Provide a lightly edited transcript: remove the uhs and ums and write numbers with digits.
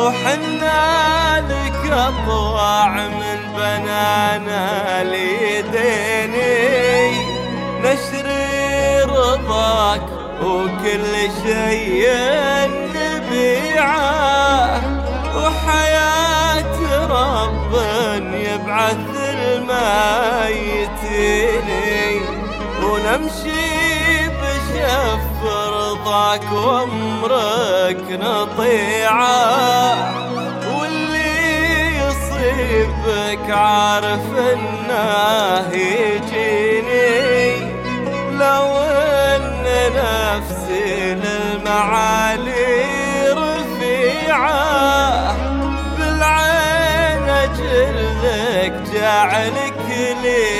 وحنا لك أطوع من بنانا اليديني، نشري رضاك وكل شيء نبيعه، وحياة رب يبعث الميتين، ونمشي بشف رضاك وامرك نطيعه، واللي يصيبك عارف انه يجيني، لو ان نفسي للمعالي رفيعه، بالعين اجلك جعلك لي